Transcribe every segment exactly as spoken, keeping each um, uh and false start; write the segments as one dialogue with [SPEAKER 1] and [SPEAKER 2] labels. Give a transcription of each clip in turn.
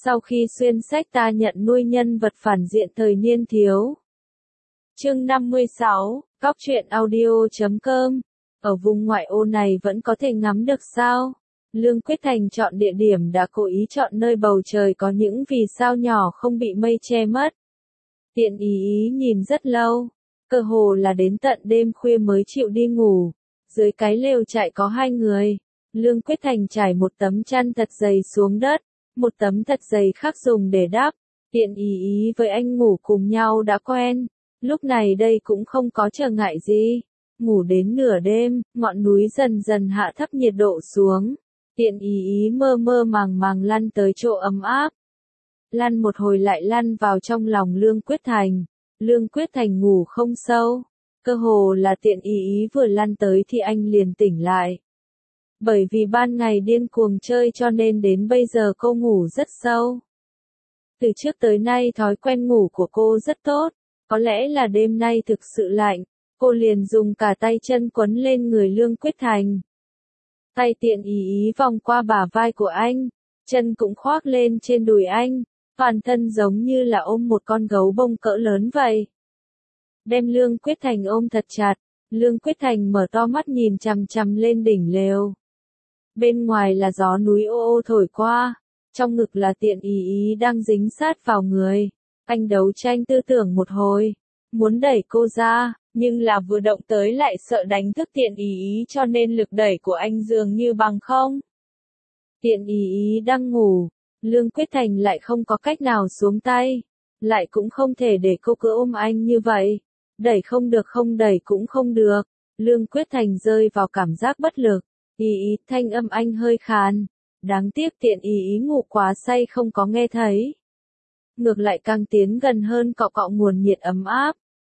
[SPEAKER 1] Sau khi xuyên sách ta nhận nuôi nhân vật phản diện thời niên thiếu. Chương năm mươi sáu, Cóc truyện audio chấm com. Ở vùng ngoại ô này vẫn có thể ngắm được sao? Lương Quyết Thành chọn địa điểm đã cố ý chọn nơi bầu trời có những vì sao nhỏ không bị mây che mất. Tiện ý ý nhìn rất lâu, cơ hồ là đến tận đêm khuya mới chịu đi ngủ. Dưới cái lều trại có hai người, Lương Quyết Thành trải một tấm chăn thật dày xuống đất, một tấm thật dày khác dùng để đắp. Tiện ý ý với anh ngủ cùng nhau đã quen, lúc này đây cũng không có trở ngại gì. Ngủ đến nửa đêm, ngọn núi dần dần hạ thấp nhiệt độ xuống. Tiện ý ý mơ mơ màng màng lăn tới chỗ ấm áp. Lăn một hồi lại lăn vào trong lòng Lương Quyết Thành. Lương Quyết Thành ngủ không sâu. Cơ hồ là tiện ý ý vừa lăn tới thì anh liền tỉnh lại. Bởi vì ban ngày điên cuồng chơi cho nên đến bây giờ cô ngủ rất sâu. Từ trước tới nay thói quen ngủ của cô rất tốt. Có lẽ là đêm nay thực sự lạnh. Cô liền dùng cả tay chân quấn lên người Lương Quyết Thành. Tay tiện ý ý vòng qua bả vai của anh, chân cũng khoác lên trên đùi anh, toàn thân giống như là ôm một con gấu bông cỡ lớn vậy. Đem Lương Quyết Thành ôm thật chặt, Lương Quyết Thành mở to mắt nhìn chằm chằm lên đỉnh lều. Bên ngoài là gió núi ô ô thổi qua, trong ngực là tiện ý ý đang dính sát vào người. Anh đấu tranh tư tưởng một hồi, muốn đẩy cô ra. Nhưng là vừa động tới lại sợ đánh thức tiện ý ý cho nên lực đẩy của anh dường như bằng không. Tiện ý ý đang ngủ, Lương Quyết Thành lại không có cách nào xuống tay, lại cũng không thể để cô cứ ôm anh như vậy. Đẩy không được không đẩy cũng không được, Lương Quyết Thành rơi vào cảm giác bất lực. Ý ý thanh âm anh hơi khàn, đáng tiếc tiện ý ý ngủ quá say không có nghe thấy. Ngược lại càng tiến gần hơn cọ cọ nguồn nhiệt ấm áp.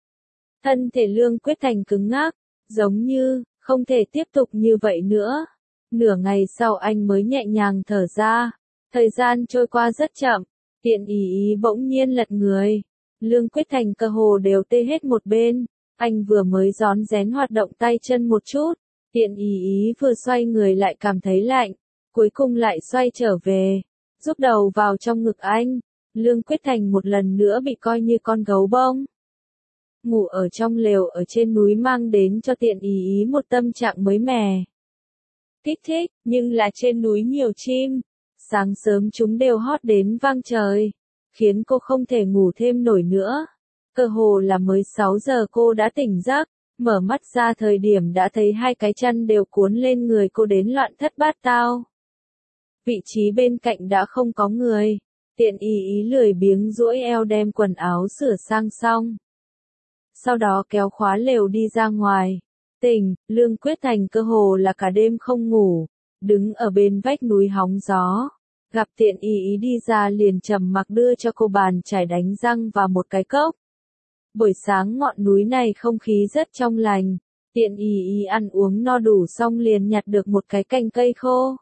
[SPEAKER 1] Thân thể Lương Quyết Thành cứng ngắc, giống như, không thể tiếp tục như vậy nữa. Nửa ngày sau anh mới nhẹ nhàng thở ra. Thời gian trôi qua rất chậm, tiện ý ý bỗng nhiên lật người. Lương Quyết Thành cơ hồ đều tê hết một bên. Anh vừa mới rón rén hoạt động tay chân một chút. Tiện ý ý vừa xoay người lại cảm thấy lạnh. Cuối cùng lại xoay trở về, rúc đầu vào trong ngực anh. Lương Quyết Thành một lần nữa bị coi như con gấu bông. Ngủ ở trong lều ở trên núi mang đến cho tiện ý ý một tâm trạng mới mẻ. Kích thích, nhưng là trên núi nhiều chim. Sáng sớm chúng đều hót đến vang trời, khiến cô không thể ngủ thêm nổi nữa. Cơ hồ là mới sáu giờ cô đã tỉnh giấc, mở mắt ra thời điểm đã thấy hai cái chăn đều cuốn lên người cô đến loạn thất bát tao. Vị trí bên cạnh đã không có người, tiện ý ý lười biếng duỗi eo đem quần áo sửa sang xong. Sau đó kéo khóa lều đi ra ngoài. Tỉnh, Lương Quyết Thành cơ hồ là cả đêm không ngủ, đứng ở bên vách núi hóng gió. Gặp tiện ý ý đi ra liền trầm mặc đưa cho cô bàn chải đánh răng và một cái cốc. Buổi sáng ngọn núi này không khí rất trong lành, tiện ý ý ăn uống no đủ xong liền nhặt được một cái cành cây khô.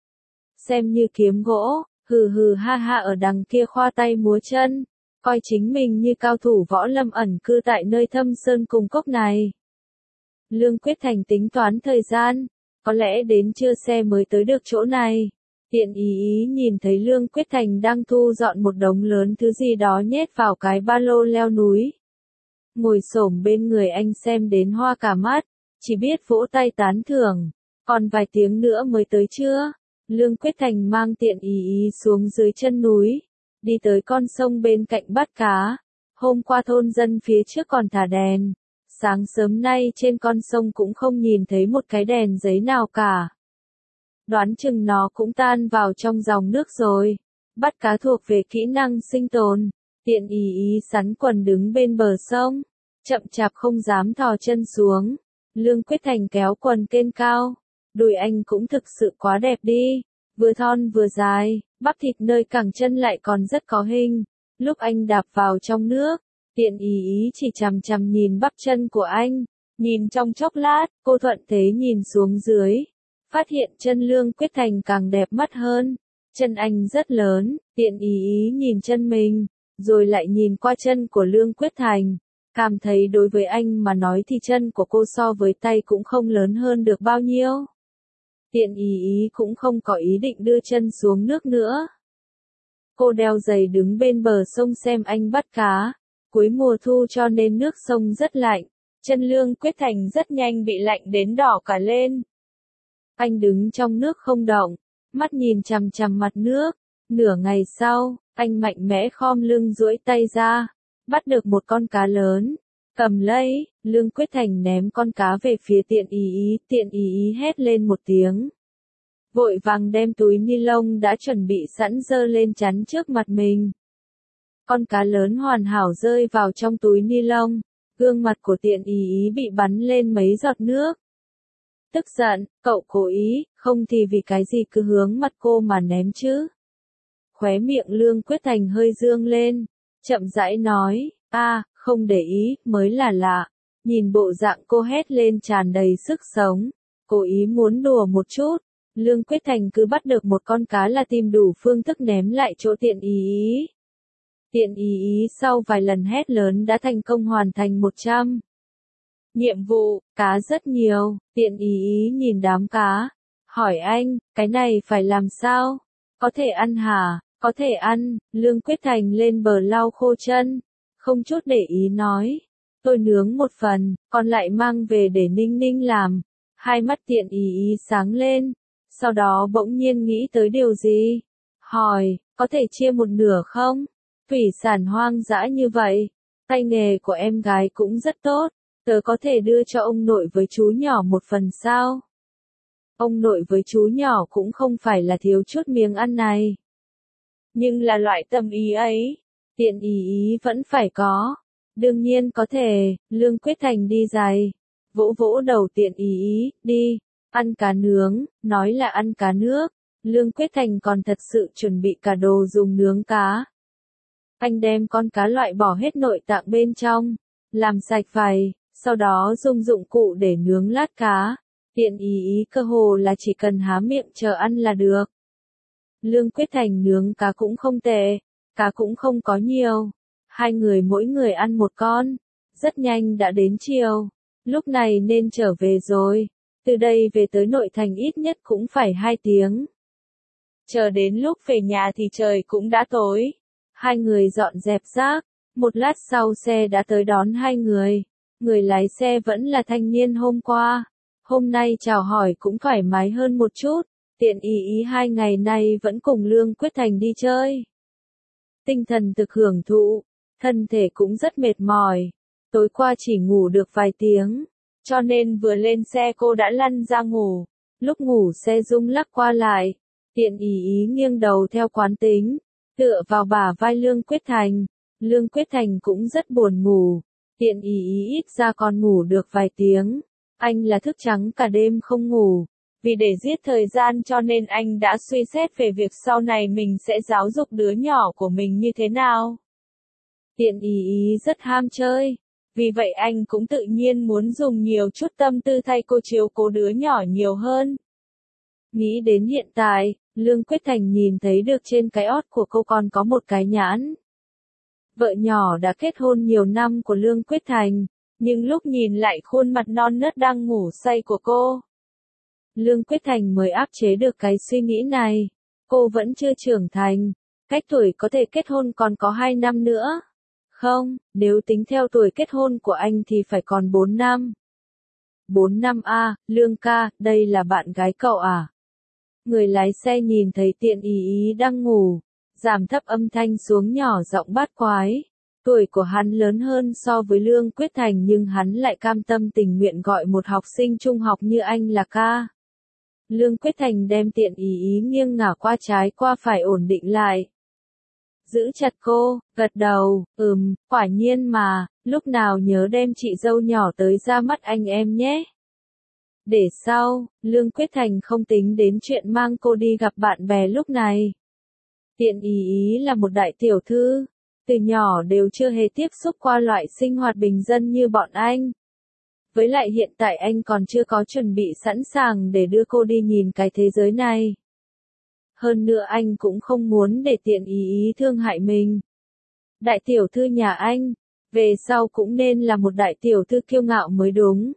[SPEAKER 1] Xem như kiếm gỗ, hừ hừ ha ha ở đằng kia khoa tay múa chân. Coi chính mình như cao thủ võ lâm ẩn cư tại nơi thâm sơn cùng cốc này. Lương Quyết Thành tính toán thời gian, có lẽ đến trưa xe mới tới được chỗ này. Tiện ý ý nhìn thấy Lương Quyết Thành đang thu dọn một đống lớn thứ gì đó nhét vào cái ba lô leo núi. Ngồi xổm bên người anh xem đến hoa cả mắt, chỉ biết vỗ tay tán thưởng, còn vài tiếng nữa mới tới trưa. Lương Quyết Thành mang tiện ý ý xuống dưới chân núi. Đi tới con sông bên cạnh bắt cá. Hôm qua thôn dân phía trước còn thả đèn. Sáng sớm nay trên con sông cũng không nhìn thấy một cái đèn giấy nào cả. Đoán chừng nó cũng tan vào trong dòng nước rồi. Bắt cá thuộc về kỹ năng sinh tồn. Tiện ý ý sắn quần đứng bên bờ sông. Chậm chạp không dám thò chân xuống. Lương Quyết Thành kéo quần kênh cao. Đùi anh cũng thực sự quá đẹp đi. Vừa thon vừa dài, bắp thịt nơi cẳng chân lại còn rất có hình. Lúc anh đạp vào trong nước, tiện ý ý chỉ chằm chằm nhìn bắp chân của anh. Nhìn trong chốc lát, cô thuận thế nhìn xuống dưới. Phát hiện chân Lương Quyết Thành càng đẹp mắt hơn. Chân anh rất lớn, tiện ý ý nhìn chân mình, rồi lại nhìn qua chân của Lương Quyết Thành. Cảm thấy đối với anh mà nói thì chân của cô so với tay cũng không lớn hơn được bao nhiêu. Tiện ý ý cũng không có ý định đưa chân xuống nước nữa. Cô đeo giày đứng bên bờ sông xem anh bắt cá. Cuối mùa thu cho nên nước sông rất lạnh. Chân Lương Quyết Thành rất nhanh bị lạnh đến đỏ cả lên. Anh đứng trong nước không động, mắt nhìn chằm chằm mặt nước. Nửa ngày sau, anh mạnh mẽ khom lưng duỗi tay ra, bắt được một con cá lớn. Cầm lấy, Lương Quyết Thành ném con cá về phía Tiện Ý Ý, Tiện Ý Ý hét lên một tiếng. Vội vàng đem túi ni lông đã chuẩn bị sẵn giơ lên chắn trước mặt mình. Con cá lớn hoàn hảo rơi vào trong túi ni lông, gương mặt của Tiện Ý Ý bị bắn lên mấy giọt nước. Tức giận, cậu cố ý, không thì vì cái gì cứ hướng mặt cô mà ném chứ. Khóe miệng Lương Quyết Thành hơi dương lên, chậm rãi nói, a, không để ý, mới là lạ. Nhìn bộ dạng cô hét lên tràn đầy sức sống, cố ý muốn đùa một chút. Lương Quyết Thành cứ bắt được một con cá là tìm đủ phương thức ném lại chỗ Tiện Ý Ý. Tiện Ý Ý sau vài lần hét lớn đã thành công hoàn thành một trăm. Nhiệm vụ, cá rất nhiều. Tiện Ý Ý nhìn đám cá, hỏi anh, cái này phải làm sao? Có thể ăn hả? Có thể ăn. Lương Quyết Thành lên bờ lau khô chân, không chút để ý nói, tôi nướng một phần, còn lại mang về để Ninh Ninh làm. Hai mắt Tiện Ý Ý sáng lên, sau đó bỗng nhiên nghĩ tới điều gì, hỏi, có thể chia một nửa không? Thủy sản hoang dã như vậy, tay nghề của em gái cũng rất tốt, tớ có thể đưa cho ông nội với chú nhỏ một phần sao? Ông nội với chú nhỏ cũng không phải là thiếu chút miếng ăn này. Nhưng là loại tâm ý ấy, Tiện Ý Ý vẫn phải có. Đương nhiên có thể. Lương Quyết Thành đi giày, vỗ vỗ đầu Tiện Ý Ý, đi, ăn cá nướng, nói là ăn cá nước. Lương Quyết Thành còn thật sự chuẩn bị cả đồ dùng nướng cá. Anh đem con cá loại bỏ hết nội tạng bên trong, làm sạch vảy, sau đó dùng dụng cụ để nướng lát cá. Tiện Ý Ý cơ hồ là chỉ cần há miệng chờ ăn là được. Lương Quyết Thành nướng cá cũng không tệ, cá cũng không có nhiều. Hai người mỗi người ăn một con. Rất nhanh đã đến chiều. Lúc này nên trở về rồi. Từ đây về tới nội thành ít nhất cũng phải hai tiếng. Chờ đến lúc về nhà thì trời cũng đã tối. Hai người dọn dẹp rác. Một lát sau xe đã tới đón hai người. Người lái xe vẫn là thanh niên hôm qua. Hôm nay chào hỏi cũng thoải mái hơn một chút. Tiện Ý Ý hai ngày nay vẫn cùng Lương Quyết Thành đi chơi. Tinh thần thực hưởng thụ, thân thể cũng rất mệt mỏi. Tối qua chỉ ngủ được vài tiếng, cho nên vừa lên xe cô đã lăn ra ngủ. Lúc ngủ xe rung lắc qua lại, Tiện Ý Ý nghiêng đầu theo quán tính, tựa vào bả vai Lương Quyết Thành. Lương Quyết Thành cũng rất buồn ngủ. Tiện Ý Ý ít ra còn ngủ được vài tiếng. Anh là thức trắng cả đêm không ngủ. Vì để giết thời gian cho nên anh đã suy xét về việc sau này mình sẽ giáo dục đứa nhỏ của mình như thế nào. Tiện Ý Ý rất ham chơi, vì vậy anh cũng tự nhiên muốn dùng nhiều chút tâm tư thay cô chiếu cố đứa nhỏ nhiều hơn. Nghĩ đến hiện tại, Lương Quyết Thành nhìn thấy được trên cái ót của cô còn có một cái nhãn. Vợ nhỏ đã kết hôn nhiều năm của Lương Quyết Thành, nhưng lúc nhìn lại khuôn mặt non nớt đang ngủ say của cô, Lương Quyết Thành mới áp chế được cái suy nghĩ này. Cô vẫn chưa trưởng thành, cách tuổi có thể kết hôn còn có hai năm nữa. Không, nếu tính theo tuổi kết hôn của anh thì phải còn bốn năm. bốn năm a, Lương ca, đây là bạn gái cậu à? Người lái xe nhìn thấy Tiện Ý Ý đang ngủ, giảm thấp âm thanh xuống nhỏ giọng bát quái. Tuổi của hắn lớn hơn so với Lương Quyết Thành nhưng hắn lại cam tâm tình nguyện gọi một học sinh trung học như anh là ca. Lương Quyết Thành đem Tiện Ý Ý nghiêng ngả qua trái qua phải ổn định lại. Giữ chặt cô, gật đầu, ừm, quả nhiên mà, lúc nào nhớ đem chị dâu nhỏ tới ra mắt anh em nhé. Để sau, Lương Quyết Thành không tính đến chuyện mang cô đi gặp bạn bè lúc này. Tiện Ý Ý là một đại tiểu thư, từ nhỏ đều chưa hề tiếp xúc qua loại sinh hoạt bình dân như bọn anh. Với lại hiện tại anh còn chưa có chuẩn bị sẵn sàng để đưa cô đi nhìn cái thế giới này. Hơn nữa anh cũng không muốn để Tiện Ý Ý thương hại mình. Đại tiểu thư nhà anh, về sau cũng nên là một đại tiểu thư kiêu ngạo mới đúng.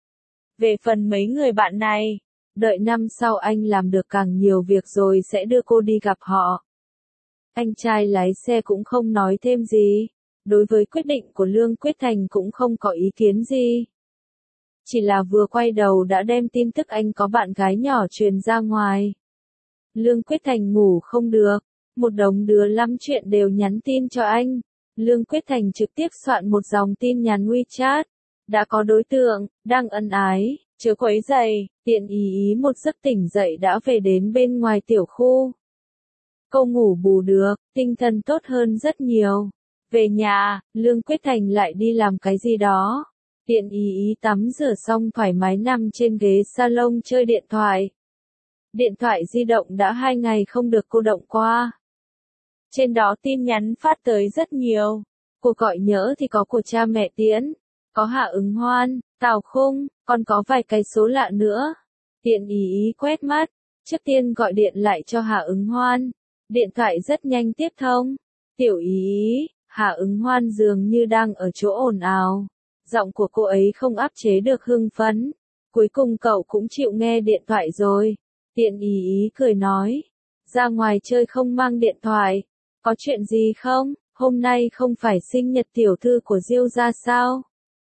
[SPEAKER 1] Về phần mấy người bạn này, đợi năm sau anh làm được càng nhiều việc rồi sẽ đưa cô đi gặp họ. Anh trai lái xe cũng không nói thêm gì. Đối với quyết định của Lương Quyết Thành cũng không có ý kiến gì. Chỉ là vừa quay đầu đã đem tin tức anh có bạn gái nhỏ truyền ra ngoài. Lương Quyết Thành ngủ không được. Một đống đứa lắm chuyện đều nhắn tin cho anh. Lương Quyết Thành trực tiếp soạn một dòng tin nhắn WeChat. Đã có đối tượng, đang ân ái, chớ quấy rầy, tiện ý ý một giấc tỉnh dậy đã về đến bên ngoài tiểu khu. Cô ngủ bù được, tinh thần tốt hơn rất nhiều. Về nhà, Lương Quyết Thành lại đi làm cái gì đó. Tiện ý ý tắm rửa xong thoải mái nằm trên ghế salon chơi điện thoại. Điện thoại di động đã hai ngày không được cô động qua. Trên đó tin nhắn phát tới rất nhiều. Cuộc gọi nhỡ thì có của cha mẹ Tiễn, có Hạ Ứng Hoan, Tào Khung, còn có vài cái số lạ nữa. Tiện ý ý quét mắt, trước tiên gọi điện lại cho Hạ Ứng Hoan. Điện thoại rất nhanh tiếp thông. Tiểu ý ý, Hạ Ứng Hoan dường như đang ở chỗ ồn ào. Giọng của cô ấy không áp chế được hưng phấn. Cuối cùng cậu cũng chịu nghe điện thoại rồi. Tiện ý ý cười nói. Ra ngoài chơi không mang điện thoại. Có chuyện gì không? Hôm nay không phải sinh nhật tiểu thư của Diêu gia sao?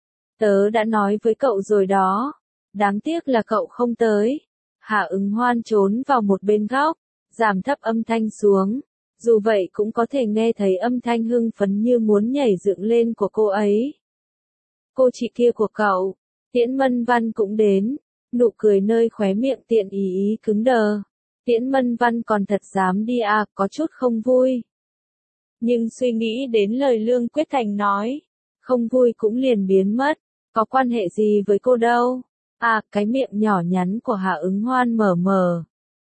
[SPEAKER 1] Tớ đã nói với cậu rồi đó. Đáng tiếc là cậu không tới. Hạ Ứng Hoan trốn vào một bên góc, giảm thấp âm thanh xuống. Dù vậy cũng có thể nghe thấy âm thanh hưng phấn như muốn nhảy dựng lên của cô ấy. Cô chị kia của cậu, Tiễn Mân Văn cũng đến. Nụ cười nơi khóe miệng tiện ý ý cứng đờ. Tiễn Mân Văn còn thật dám đi à, có chút không vui. Nhưng suy nghĩ đến lời Lương Quyết Thành nói, không vui cũng liền biến mất, có quan hệ gì với cô đâu. À, cái miệng nhỏ nhắn của Hạ Ứng Hoan mở mờ.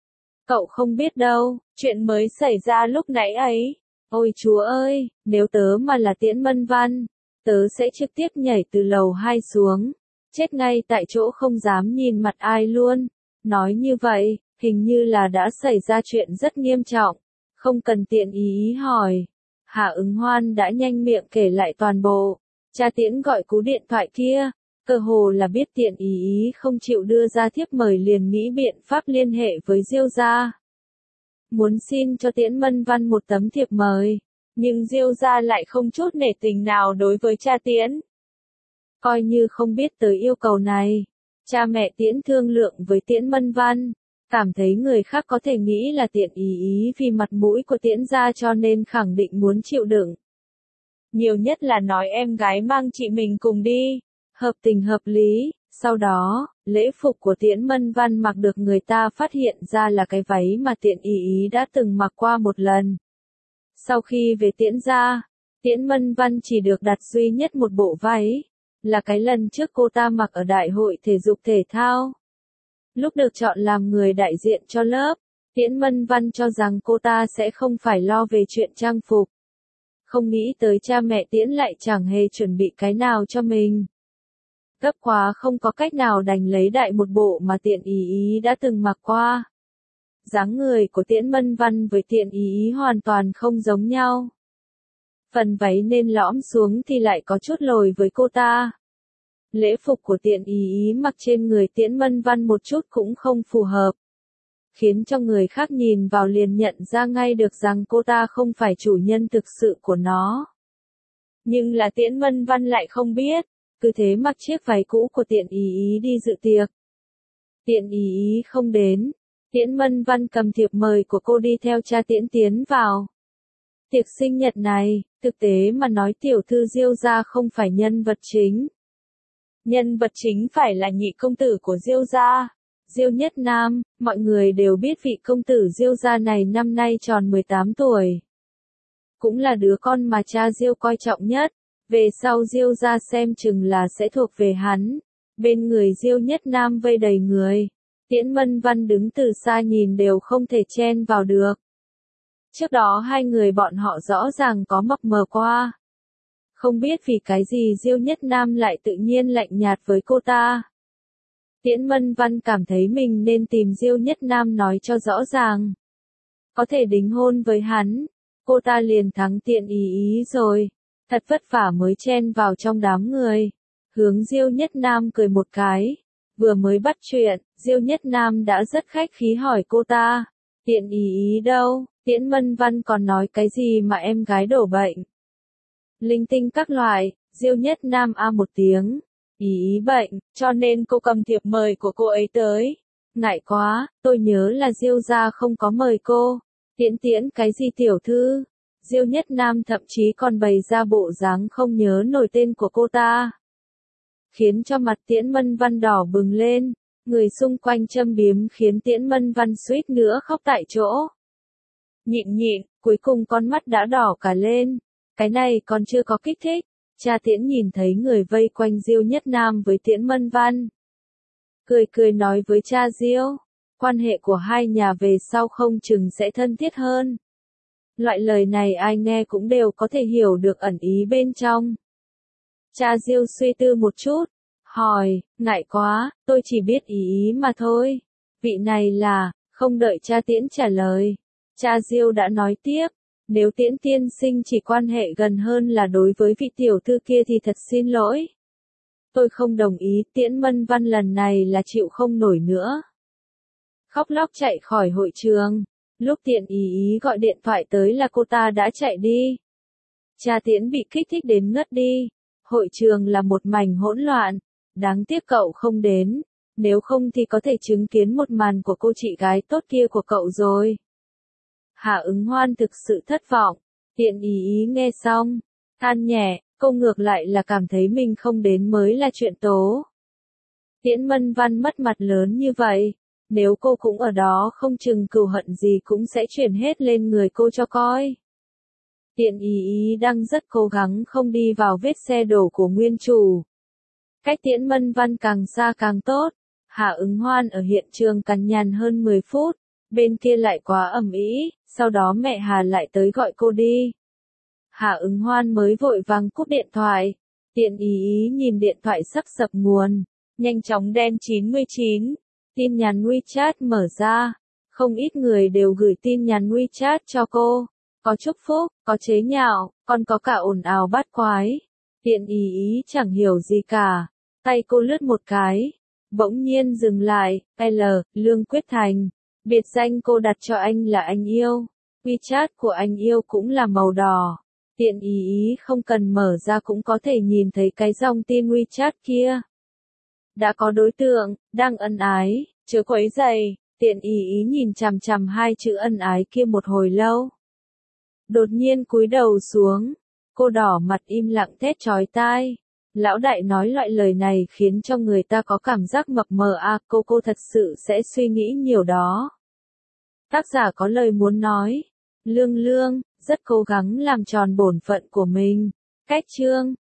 [SPEAKER 1] Cậu không biết đâu, chuyện mới xảy ra lúc nãy ấy. Ôi chúa ơi, nếu tớ mà là Tiễn Mân Văn, tớ sẽ trực tiếp nhảy từ lầu hai xuống, chết ngay tại chỗ không dám nhìn mặt ai luôn. Nói như vậy, hình như là đã xảy ra chuyện rất nghiêm trọng, không cần tiện ý ý hỏi. Hạ Ứng Hoan đã nhanh miệng kể lại toàn bộ. Cha Tiễn gọi cú điện thoại kia, cơ hồ là biết tiện ý ý không chịu đưa ra thiếp mời liền nghĩ biện pháp liên hệ với Diêu gia. Muốn xin cho Tiễn Mân Văn một tấm thiệp mời, nhưng Diêu gia lại không chút nể tình nào đối với cha Tiễn. Coi như không biết tới yêu cầu này, cha mẹ Tiễn thương lượng với Tiễn Mân Văn, cảm thấy người khác có thể nghĩ là tiện ý ý vì mặt mũi của Tiễn gia cho nên khẳng định muốn chịu đựng. Nhiều nhất là nói em gái mang chị mình cùng đi, hợp tình hợp lý. Sau đó, lễ phục của Tiễn Mân Văn mặc được người ta phát hiện ra là cái váy mà tiện ý ý đã từng mặc qua một lần. Sau khi về Tiễn gia, Tiễn Mân Văn chỉ được đặt duy nhất một bộ váy, là cái lần trước cô ta mặc ở đại hội thể dục thể thao. Lúc được chọn làm người đại diện cho lớp, Tiễn Mân Văn cho rằng cô ta sẽ không phải lo về chuyện trang phục. Không nghĩ tới cha mẹ Tiễn lại chẳng hề chuẩn bị cái nào cho mình. Gấp quá không có cách nào đành lấy đại một bộ mà tiện ý ý đã từng mặc qua. Dáng người của Tiễn Mân Văn với tiện ý ý hoàn toàn không giống nhau. Phần váy nên lõm xuống thì lại có chút lồi với cô ta. Lễ phục của tiện ý ý mặc trên người Tiễn Mân Văn một chút cũng không phù hợp, khiến cho người khác nhìn vào liền nhận ra ngay được rằng cô ta không phải chủ nhân thực sự của nó. Nhưng là Tiễn Mân Văn lại không biết, cứ thế mặc chiếc váy cũ của tiện ý ý đi dự tiệc. Tiện ý ý không đến, Tiễn Mân Văn cầm thiệp mời của cô đi theo cha Tiễn tiến vào. Tiệc sinh nhật này, thực tế mà nói tiểu thư Diêu gia không phải nhân vật chính. Nhân vật chính phải là nhị công tử của Diêu gia, Diêu Nhất Nam. Mọi người đều biết vị công tử Diêu gia này năm nay tròn mười tám tuổi. Cũng là đứa con mà cha Diêu coi trọng nhất, về sau Diêu gia xem chừng là sẽ thuộc về hắn. Bên người Diêu Nhất Nam vây đầy người, Tiễn Mân Văn đứng từ xa nhìn đều không thể chen vào được. Trước đó hai người bọn họ rõ ràng có mập mờ qua. Không biết vì cái gì Diêu Nhất Nam lại tự nhiên lạnh nhạt với cô ta. Tiễn Mân Văn cảm thấy mình nên tìm Diêu Nhất Nam nói cho rõ ràng. Có thể đính hôn với hắn, cô ta liền thắng tiện ý ý rồi. Thật vất vả mới chen vào trong đám người. Hướng Diêu Nhất Nam cười một cái. Vừa mới bắt chuyện, Diêu Nhất Nam đã rất khách khí hỏi cô ta. Tiện ý ý đâu, Tiễn Mân Văn còn nói cái gì mà em gái đổ bệnh. Linh tinh các loại, Diêu Nhất Nam a một tiếng. Ý ý bệnh, cho nên cô cầm thiệp mời của cô ấy tới. Ngại quá, tôi nhớ là Diêu gia không có mời cô. Tiễn tiễn cái gì tiểu thư? Diêu Nhất Nam thậm chí còn bày ra bộ dáng không nhớ nổi tên của cô ta. Khiến cho mặt Tiễn Mân Văn đỏ bừng lên. Người xung quanh châm biếm khiến Tiễn Mân Văn suýt nữa khóc tại chỗ. Nhịn nhịn, cuối cùng con mắt đã đỏ cả lên. Cái này còn chưa có kích thích. Cha Tiễn nhìn thấy người vây quanh Diêu Nhất Nam với Tiễn Mân Văn. Cười cười nói với cha Diêu, quan hệ của hai nhà về sau không chừng sẽ thân thiết hơn. Loại lời này ai nghe cũng đều có thể hiểu được ẩn ý bên trong. Cha Diêu suy tư một chút, hỏi, ngại quá, tôi chỉ biết ý ý mà thôi. Vị này là, không đợi cha Tiễn trả lời. Cha Diêu đã nói tiếp, nếu Tiễn tiên sinh chỉ quan hệ gần hơn là đối với vị tiểu thư kia thì thật xin lỗi. Tôi không đồng ý, Tiễn Mân Văn lần này là chịu không nổi nữa. Khóc lóc chạy khỏi hội trường. Lúc Tiện ý ý gọi điện thoại tới là cô ta đã chạy đi. Cha Tiễn bị kích thích đến ngất đi. Hội trường là một mảnh hỗn loạn. Đáng tiếc cậu không đến. Nếu không thì có thể chứng kiến một màn của cô chị gái tốt kia của cậu rồi. Hạ Ứng Hoan thực sự thất vọng. Tiện ý ý nghe xong. Than nhẹ, cô ngược lại là cảm thấy mình không đến mới là chuyện tố. Tiễn Mân Văn mất mặt lớn như vậy. Nếu cô cũng ở đó không chừng cừu hận gì cũng sẽ chuyển hết lên người cô cho coi. Tiện ý ý đang rất cố gắng không đi vào vết xe đổ của nguyên chủ. Cách Tiễn Mân Văn càng xa càng tốt. Hạ Ứng Hoan ở hiện trường cằn nhằn hơn mười phút. Bên kia lại quá ầm ĩ, sau đó mẹ Hà lại tới gọi cô đi. Hạ Ứng Hoan mới vội vàng cúp điện thoại. Tiện ý ý nhìn điện thoại sắp sập nguồn. Nhanh chóng đen chín mươi chín. Tin nhắn WeChat mở ra. Không ít người đều gửi tin nhắn WeChat cho cô. Có chúc phúc, có chế nhạo, còn có cả ồn ào bát quái. Tiện ý ý chẳng hiểu gì cả. Tay cô lướt một cái. Bỗng nhiên dừng lại. L. Lương Quyết Thành. Biệt danh cô đặt cho anh là anh yêu. WeChat của anh yêu cũng là màu đỏ. Tiện ý ý không cần mở ra cũng có thể nhìn thấy cái dòng tin WeChat kia. Đã có đối tượng, đang ân ái, chớ quấy rầy. Tiện ý ý nhìn chằm chằm hai chữ ân ái kia một hồi lâu. Đột nhiên cúi đầu xuống. Cô đỏ mặt im lặng thét chói tai. Lão đại nói loại lời này khiến cho người ta có cảm giác mập mờ à, cô cô thật sự sẽ suy nghĩ nhiều đó. Tác giả có lời muốn nói. Lương Lương, rất cố gắng làm tròn bổn phận của mình. Cách chương.